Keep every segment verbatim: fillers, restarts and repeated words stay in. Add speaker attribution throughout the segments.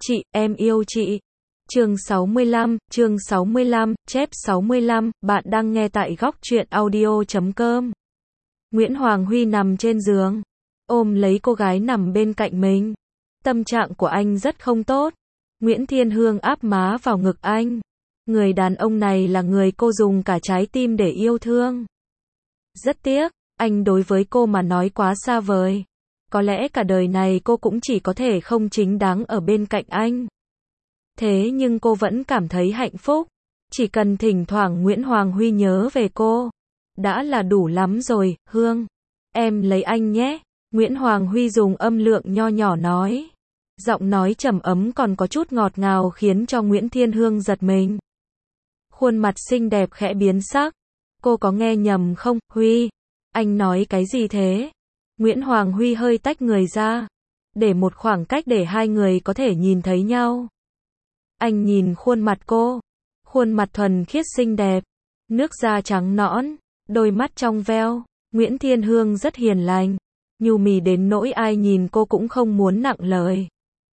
Speaker 1: Chị, em yêu chị. Chương sáu mươi lăm, chương sáu mươi lăm, chép sáu mươi lăm, bạn đang nghe tại góc truyện audio chấm com. Nguyễn Hoàng Huy nằm trên giường, ôm lấy cô gái nằm bên cạnh mình. Tâm trạng của anh rất không tốt. Nguyễn Thiên Hương áp má vào ngực anh. Người đàn ông này là người cô dùng cả trái tim để yêu thương. Rất tiếc, anh đối với cô mà nói quá xa vời. Có lẽ cả đời này cô cũng chỉ có thể không chính đáng ở bên cạnh anh. Thế nhưng cô vẫn cảm thấy hạnh phúc. Chỉ cần thỉnh thoảng Nguyễn Hoàng Huy nhớ về cô, đã là đủ lắm rồi. Hương, em lấy anh nhé. Nguyễn Hoàng Huy dùng âm lượng nho nhỏ nói. Giọng nói trầm ấm còn có chút ngọt ngào khiến cho Nguyễn Thiên Hương giật mình. Khuôn mặt xinh đẹp khẽ biến sắc. Cô có nghe nhầm không? Huy, anh nói cái gì thế? Nguyễn Hoàng Huy hơi tách người ra, để một khoảng cách để hai người có thể nhìn thấy nhau. Anh nhìn khuôn mặt cô, khuôn mặt thuần khiết xinh đẹp, nước da trắng nõn, đôi mắt trong veo. Nguyễn Thiên Hương rất hiền lành, nhu mì đến nỗi ai nhìn cô cũng không muốn nặng lời.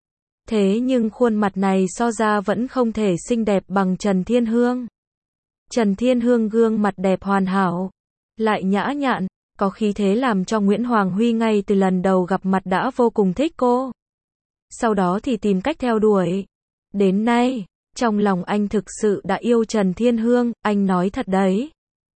Speaker 1: Thế nhưng khuôn mặt này so ra vẫn không thể xinh đẹp bằng Trần Thiên Hương. Trần Thiên Hương gương mặt đẹp hoàn hảo, lại nhã nhặn, có khí thế làm cho Nguyễn Hoàng Huy ngay từ lần đầu gặp mặt đã vô cùng thích cô. Sau đó thì tìm cách theo đuổi. Đến nay, trong lòng anh thực sự đã yêu Trần Thiên Hương, anh nói thật đấy.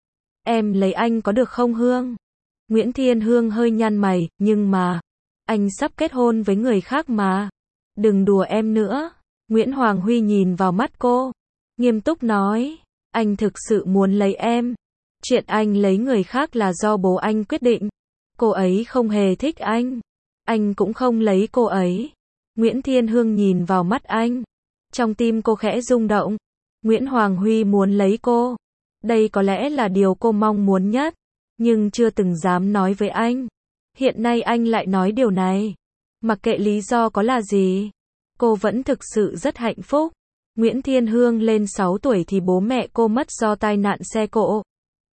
Speaker 1: Em lấy anh có được không Hương? Nguyễn Thiên Hương hơi nhăn mày, nhưng mà, anh sắp kết hôn với người khác mà. Đừng đùa em nữa. Nguyễn Hoàng Huy nhìn vào mắt cô, nghiêm túc nói, anh thực sự muốn lấy em. Chuyện anh lấy người khác là do bố anh quyết định. Cô ấy không hề thích anh. Anh cũng không lấy cô ấy. Nguyễn Thiên Hương nhìn vào mắt anh. Trong tim cô khẽ rung động. Nguyễn Hoàng Huy muốn lấy cô. Đây có lẽ là điều cô mong muốn nhất. Nhưng chưa từng dám nói với anh. Hiện nay anh lại nói điều này. Mặc kệ lý do có là gì, cô vẫn thực sự rất hạnh phúc. Nguyễn Thiên Hương lên sáu tuổi thì bố mẹ cô mất do tai nạn xe cộ.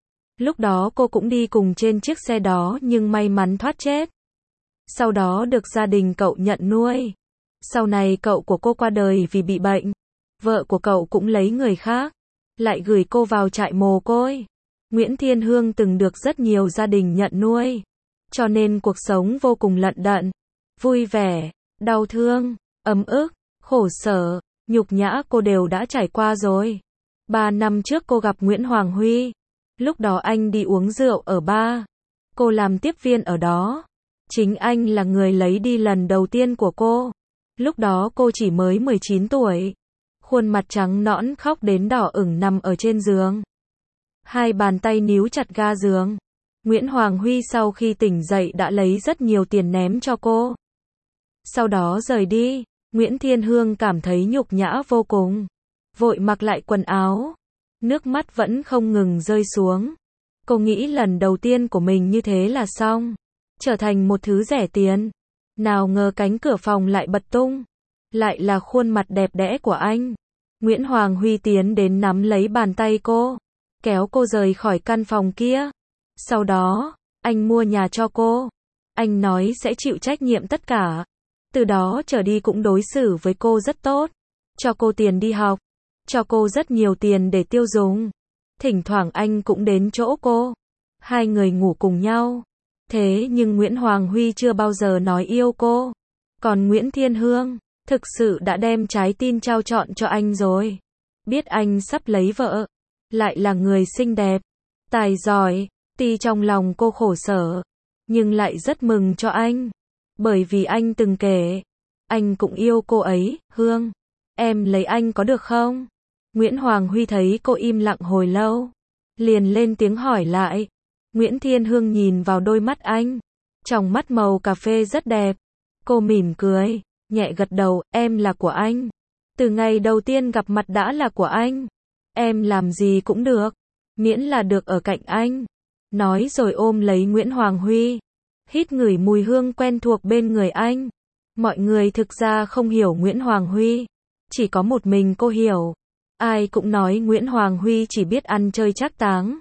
Speaker 1: Lúc đó cô cũng đi cùng trên chiếc xe đó nhưng may mắn thoát chết. Sau đó được gia đình cậu nhận nuôi. Sau này cậu của cô qua đời vì bị bệnh. Vợ của cậu cũng lấy người khác, lại gửi cô vào trại mồ côi. Nguyễn Thiên Hương từng được rất nhiều gia đình nhận nuôi. Cho nên cuộc sống vô cùng lận đận, vui vẻ, đau thương, ấm ức, khổ sở, nhục nhã cô đều đã trải qua rồi. Ba năm trước cô gặp Nguyễn Hoàng Huy. Lúc đó anh đi uống rượu ở bar. Cô làm tiếp viên ở đó. Chính anh là người lấy đi lần đầu tiên của cô. Lúc đó cô chỉ mới mười chín tuổi. Khuôn mặt trắng nõn khóc đến đỏ ửng nằm ở trên giường. Hai bàn tay níu chặt ga giường. Nguyễn Hoàng Huy sau khi tỉnh dậy đã lấy rất nhiều tiền ném cho cô. Sau đó rời đi. Nguyễn Thiên Hương cảm thấy nhục nhã vô cùng. Vội mặc lại quần áo. Nước mắt vẫn không ngừng rơi xuống. Cô nghĩ lần đầu tiên của mình như thế là xong. Trở thành một thứ rẻ tiền. Nào ngờ cánh cửa phòng lại bật tung. Lại là khuôn mặt đẹp đẽ của anh. Nguyễn Hoàng Huy tiến đến nắm lấy bàn tay cô. Kéo cô rời khỏi căn phòng kia. Sau đó, anh mua nhà cho cô. Anh nói sẽ chịu trách nhiệm tất cả. Từ đó trở đi cũng đối xử với cô rất tốt. Cho cô tiền đi học. Cho cô rất nhiều tiền để tiêu dùng. Thỉnh thoảng anh cũng đến chỗ cô. Hai người ngủ cùng nhau. Thế nhưng Nguyễn Hoàng Huy chưa bao giờ nói yêu cô. Còn Nguyễn Thiên Hương, thực sự đã đem trái tim trao trọn cho anh rồi. Biết anh sắp lấy vợ. Lại là người xinh đẹp, tài giỏi. Tuy trong lòng cô khổ sở, nhưng lại rất mừng cho anh. Bởi vì anh từng kể, anh cũng yêu cô ấy. Hương, em lấy anh có được không? Nguyễn Hoàng Huy thấy cô im lặng hồi lâu, liền lên tiếng hỏi lại. Nguyễn Thiên Hương nhìn vào đôi mắt anh, trong mắt màu cà phê rất đẹp. Cô mỉm cười, nhẹ gật đầu, em là của anh. Từ ngày đầu tiên gặp mặt đã là của anh. Em làm gì cũng được, miễn là được ở cạnh anh. Nói rồi ôm lấy Nguyễn Hoàng Huy, hít ngửi mùi hương quen thuộc bên người anh. Mọi người thực ra không hiểu Nguyễn Hoàng Huy, chỉ có một mình cô hiểu. Ai cũng nói Nguyễn Hoàng Huy chỉ biết ăn chơi trác táng,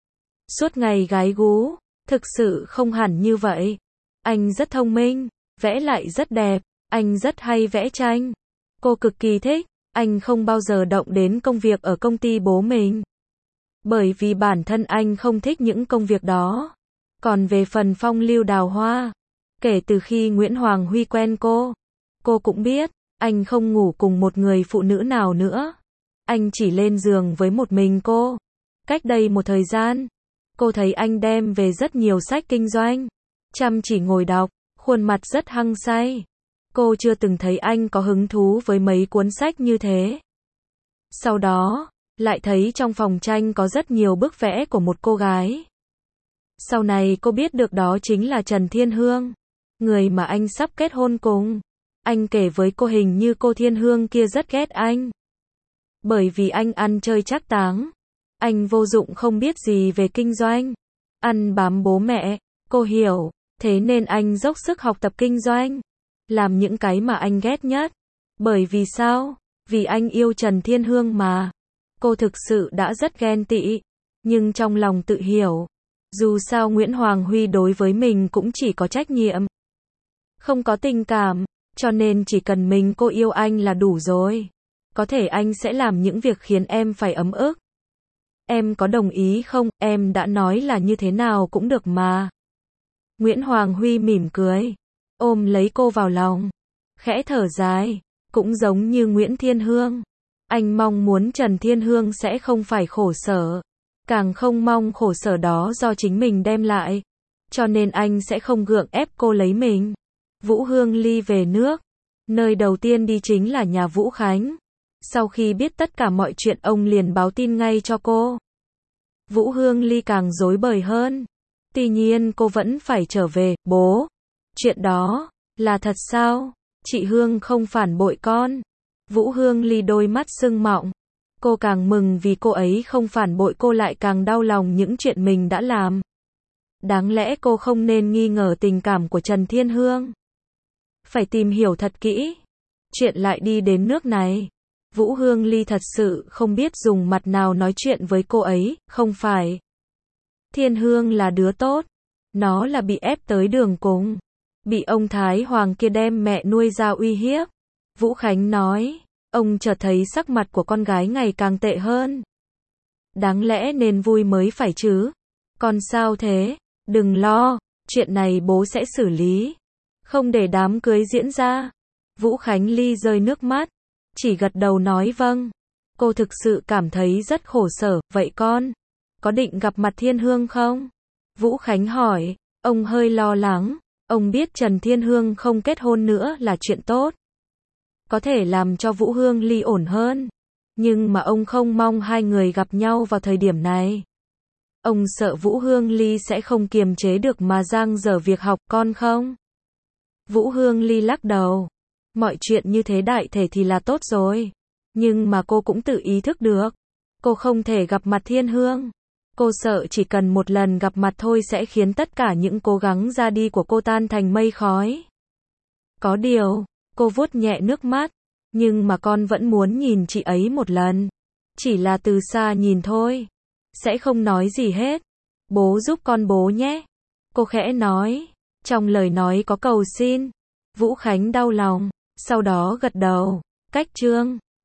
Speaker 1: suốt ngày gái gú. Thực sự không hẳn như vậy. Anh rất thông minh, vẽ lại rất đẹp, anh rất hay vẽ tranh. Cô cực kỳ thích, anh không bao giờ động đến công việc ở công ty bố mình. Bởi vì bản thân anh không thích những công việc đó. Còn về phần phong lưu đào hoa, kể từ khi Nguyễn Hoàng Huy quen cô, cô cũng biết, anh không ngủ cùng một người phụ nữ nào nữa. Anh chỉ lên giường với một mình cô. Cách đây một thời gian, cô thấy anh đem về rất nhiều sách kinh doanh, chăm chỉ ngồi đọc, khuôn mặt rất hăng say. Cô chưa từng thấy anh có hứng thú với mấy cuốn sách như thế. Sau đó, lại thấy trong phòng tranh có rất nhiều bức vẽ của một cô gái. Sau này cô biết được đó chính là Trần Thiên Hương, người mà anh sắp kết hôn cùng. Anh kể với cô hình như cô Thiên Hương kia rất ghét anh. Bởi vì anh ăn chơi trác táng. Anh vô dụng không biết gì về kinh doanh. Ăn bám bố mẹ, cô hiểu. Thế nên anh dốc sức học tập kinh doanh. Làm những cái mà anh ghét nhất. Bởi vì sao? Vì anh yêu Trần Thiên Hương mà. Cô thực sự đã rất ghen tị. Nhưng trong lòng tự hiểu. Dù sao Nguyễn Hoàng Huy đối với mình cũng chỉ có trách nhiệm. Không có tình cảm. Cho nên chỉ cần mình cô yêu anh là đủ rồi. Có thể anh sẽ làm những việc khiến em phải ấm ức. Em có đồng ý không? Em đã nói là như thế nào cũng được mà. Nguyễn Hoàng Huy mỉm cười, ôm lấy cô vào lòng, khẽ thở dài, cũng giống như Nguyễn Thiên Hương. Anh mong muốn Trần Thiên Hương sẽ không phải khổ sở, càng không mong khổ sở đó do chính mình đem lại. Cho nên anh sẽ không gượng ép cô lấy mình. Vũ Hương Ly về nước. Nơi đầu tiên đi chính là nhà Vũ Khánh. Sau khi biết tất cả mọi chuyện ông liền báo tin ngay cho cô. Vũ Hương Ly càng rối bời hơn. Tuy nhiên cô vẫn phải trở về, bố. Chuyện đó, là thật sao? Chị Hương không phản bội con. Vũ Hương Ly đôi mắt sưng mọng. Cô càng mừng vì cô ấy không phản bội, cô lại càng đau lòng những chuyện mình đã làm. Đáng lẽ cô không nên nghi ngờ tình cảm của Trần Thiên Hương. Phải tìm hiểu thật kỹ. Chuyện lại đi đến nước này. Vũ Hương Ly thật sự không biết dùng mặt nào nói chuyện với cô ấy, không phải. Thiên Hương là đứa tốt. Nó là bị ép tới đường cùng. Bị ông Thái Hoàng kia đem mẹ nuôi ra uy hiếp. Vũ Khánh nói. Ông chợt thấy sắc mặt của con gái ngày càng tệ hơn. Đáng lẽ nên vui mới phải chứ. Con sao thế? Đừng lo. Chuyện này bố sẽ xử lý. Không để đám cưới diễn ra. Vũ Khánh Ly rơi nước mắt. Chỉ gật đầu nói vâng. Cô thực sự cảm thấy rất khổ sở. Vậy con có định gặp mặt Thiên Hương không? Vũ Khánh hỏi. Ông hơi lo lắng. Ông biết Trần Thiên Hương không kết hôn nữa là chuyện tốt. Có thể làm cho Vũ Hương Ly ổn hơn. Nhưng mà ông không mong hai người gặp nhau vào thời điểm này. Ông sợ Vũ Hương Ly sẽ không kiềm chế được mà dang dở việc học, con không? Vũ Hương Ly lắc đầu. Mọi chuyện như thế đại thể thì là tốt rồi. Nhưng mà cô cũng tự ý thức được. Cô không thể gặp mặt Thiên Hương. Cô sợ chỉ cần một lần gặp mặt thôi sẽ khiến tất cả những cố gắng ra đi của cô tan thành mây khói. Có điều, cô vuốt nhẹ nước mắt. Nhưng mà con vẫn muốn nhìn chị ấy một lần. Chỉ là từ xa nhìn thôi. Sẽ không nói gì hết. Bố giúp con bố nhé. Cô khẽ nói. Trong lời nói có cầu xin. Vũ Khánh đau lòng. Sau đó gật đầu. Cách chương